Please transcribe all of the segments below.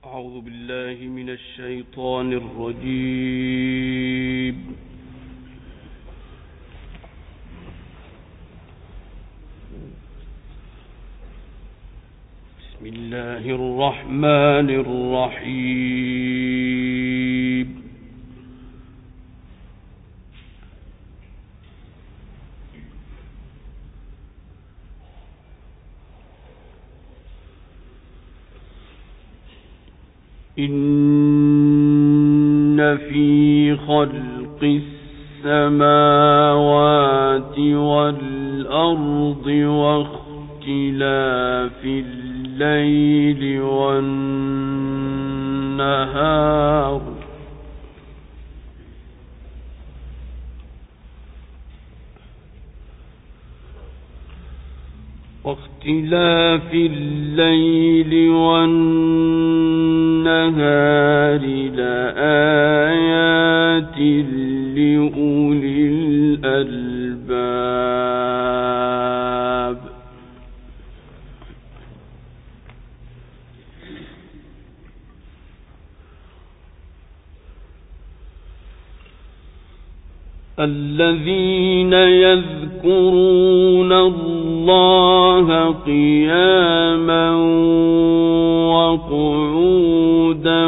أعوذ بالله من الشيطان الرجيم. بسم الله الرحمن الرحيم. إن في خلق السماوات والأرض واختلاف الليل والنهار لآيات لأولي الألباب. الذين يذكرون الله قياما وقعودا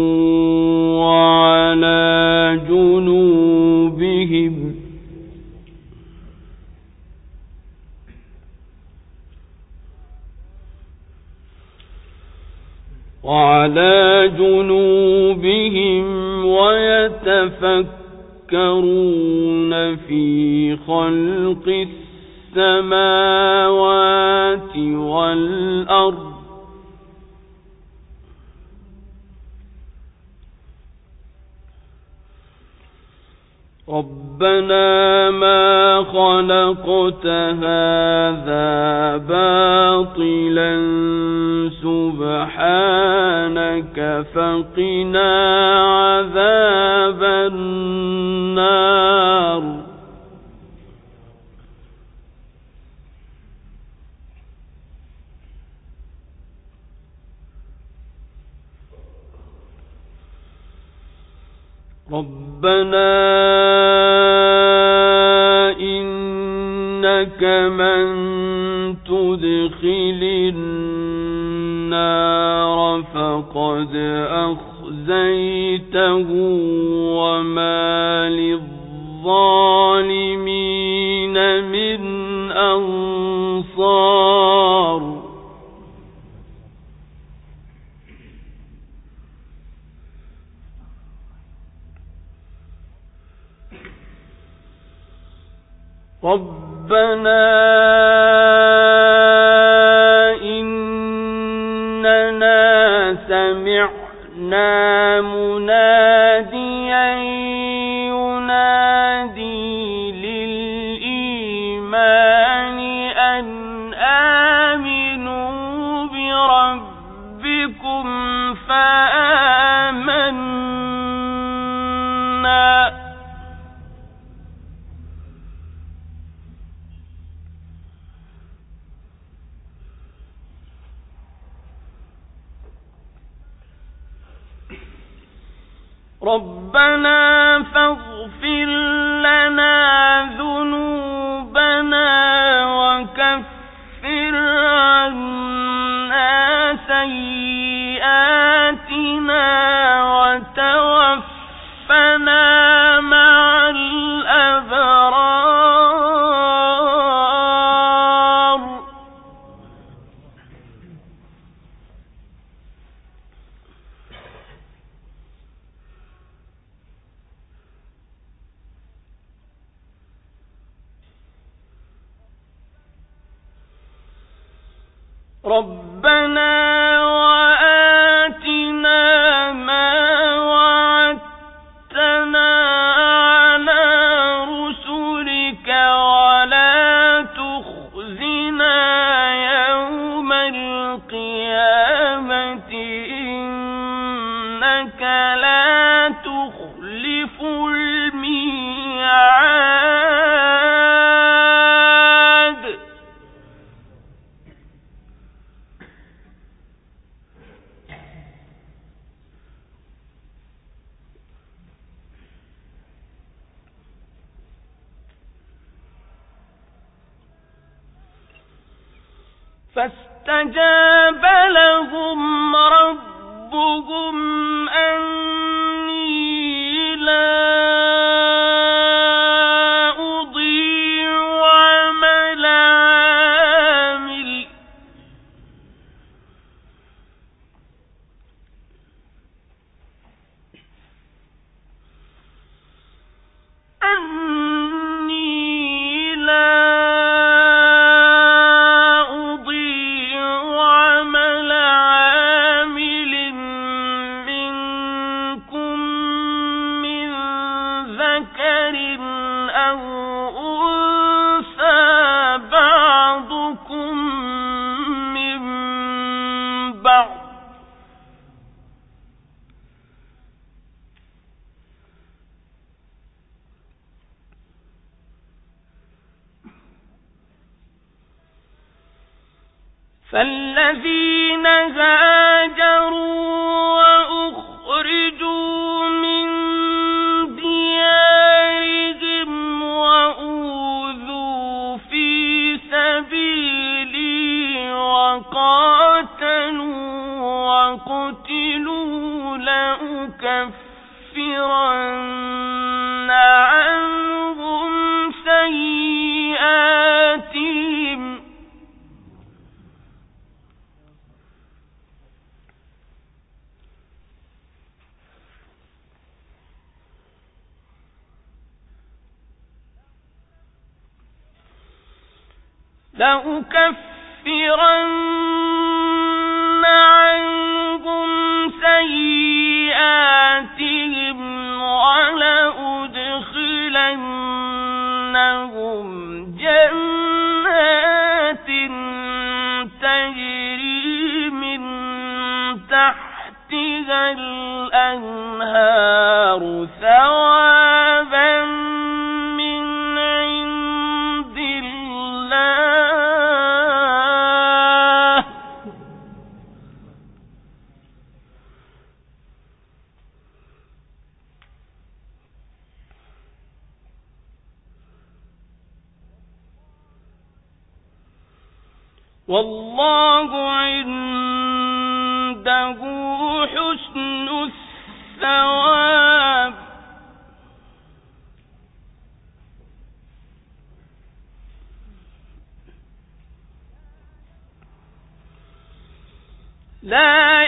وعلى جنوبهم ويتفكرون في خلق السماوات والأرض ربنا ما خلقت هذا باطلا سبحانك فقنا عذاب النار. ربنا إنك من تدخل النار فقد أخزيته وما للظالمين من أنصار. ربنا إننا سمعنا مناديا ينادي للإيمان أن آمنوا بربكم فآمنا. ربنا فاغفر لنا ذنوبنا وكفر عنا سيئاتنا وتوفنا مع الأبرار. ربنا وآتنا ما وعدتنا على رسلك ولا تخزنا يوم القيامة إنك لا تخلف الميعاد. فاستجاب لهم ربهم أني لا أضيع عمل عامل منكم من ذكر أو أنثى بعضكم من بعض فالذين هاجروا وأخرجوا من ديارهم وأوذوا في سبيلي وقاتلوا وقتلوا لأكفرن عنهم سيئاتهم ولأدخلنهم جنات تجري من تحتها الأنهار ثوابا من عند الله والله عنده حسن الثواب لا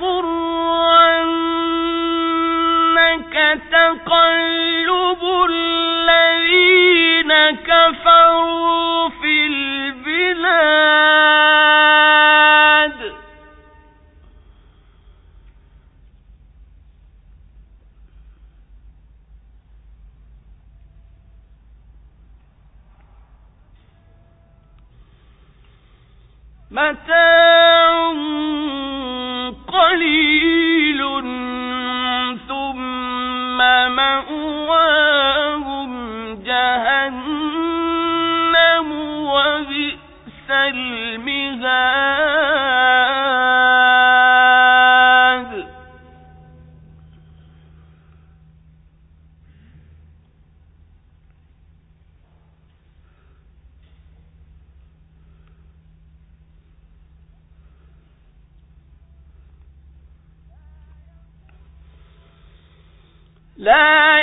يغرنك تقلب الذين كفروا في البلاد متاع قليل ثم مأواهم جهنم وبئس المهاد لا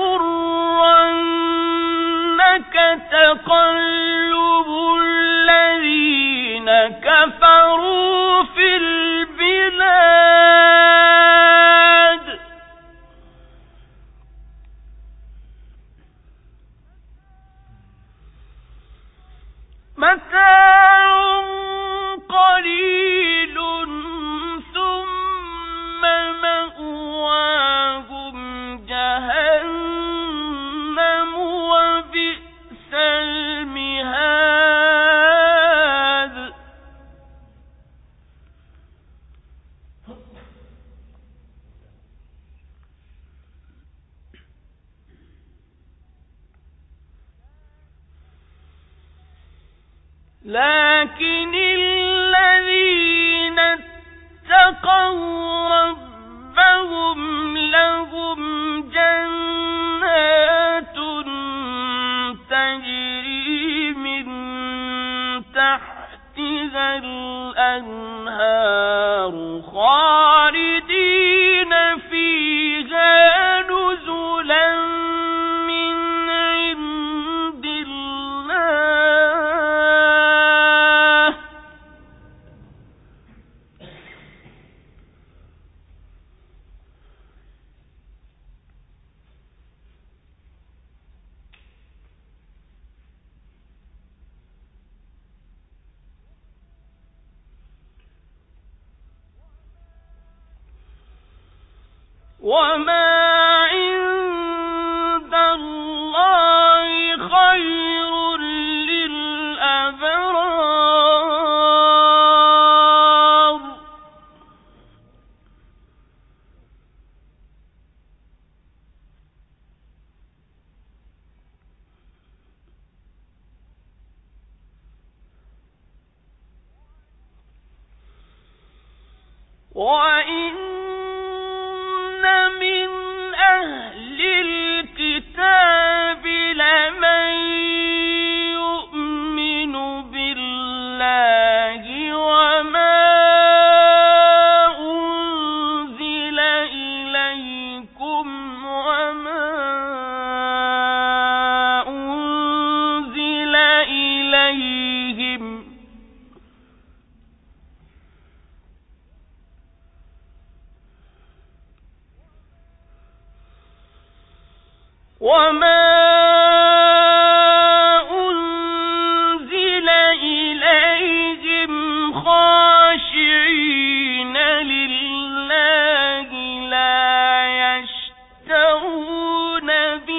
يغرنك تقلب الذين كفروا في البلاد متاع قليل ثم مأواهم جهنم وبئس المهاد لكن الذين اتقوا ربهم لهم جنات تجري من تحتها وما عند الله خير للأبرار وإن من أهل الكتاب لمن يؤمن بالله وما أنزل إليكم وما أنزل إليهم خاشعين لله لا يشترون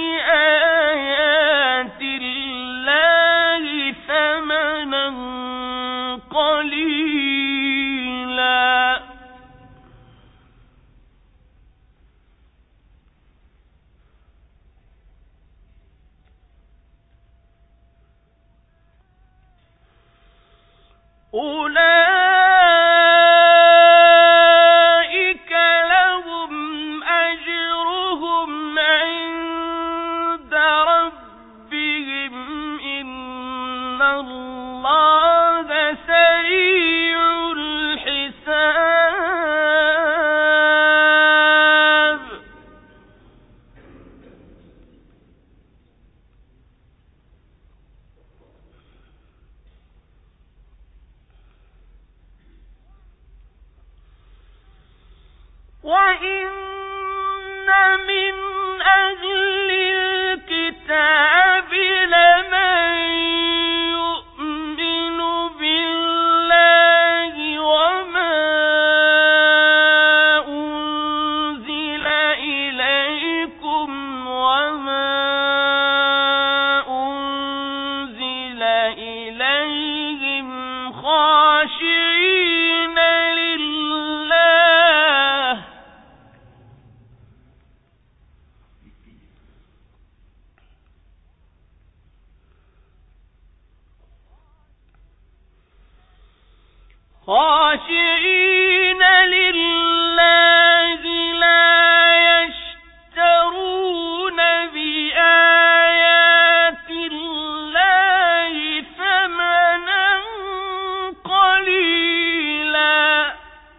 بآيات الله ثمنا قليلا أولئك لهم أجرهم عند ربهم إن الله سريع الحساب وإن من أهل الكتاب لمن يؤمن بالله وما أنزل إليكم وما أنزل إليهم خاشعين لله لا يشترون بآيات الله ثمنا قليلا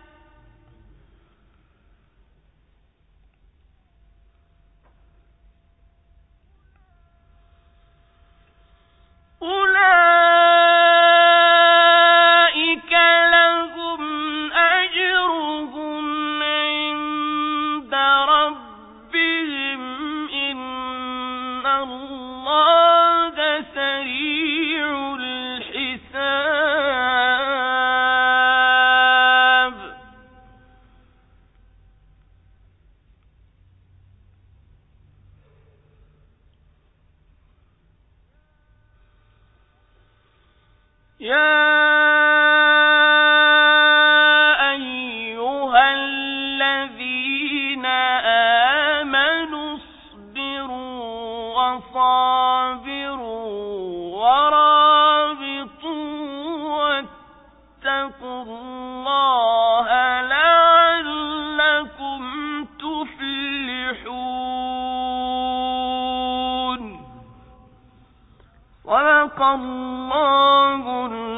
أولئك لهم أجرهم عند ربهم إن الله سريع الحساب يا أيها الذين آمنوا اصبروا وصابروا ورابطوا واتقوا الله لعلكم تفلحون صدق الله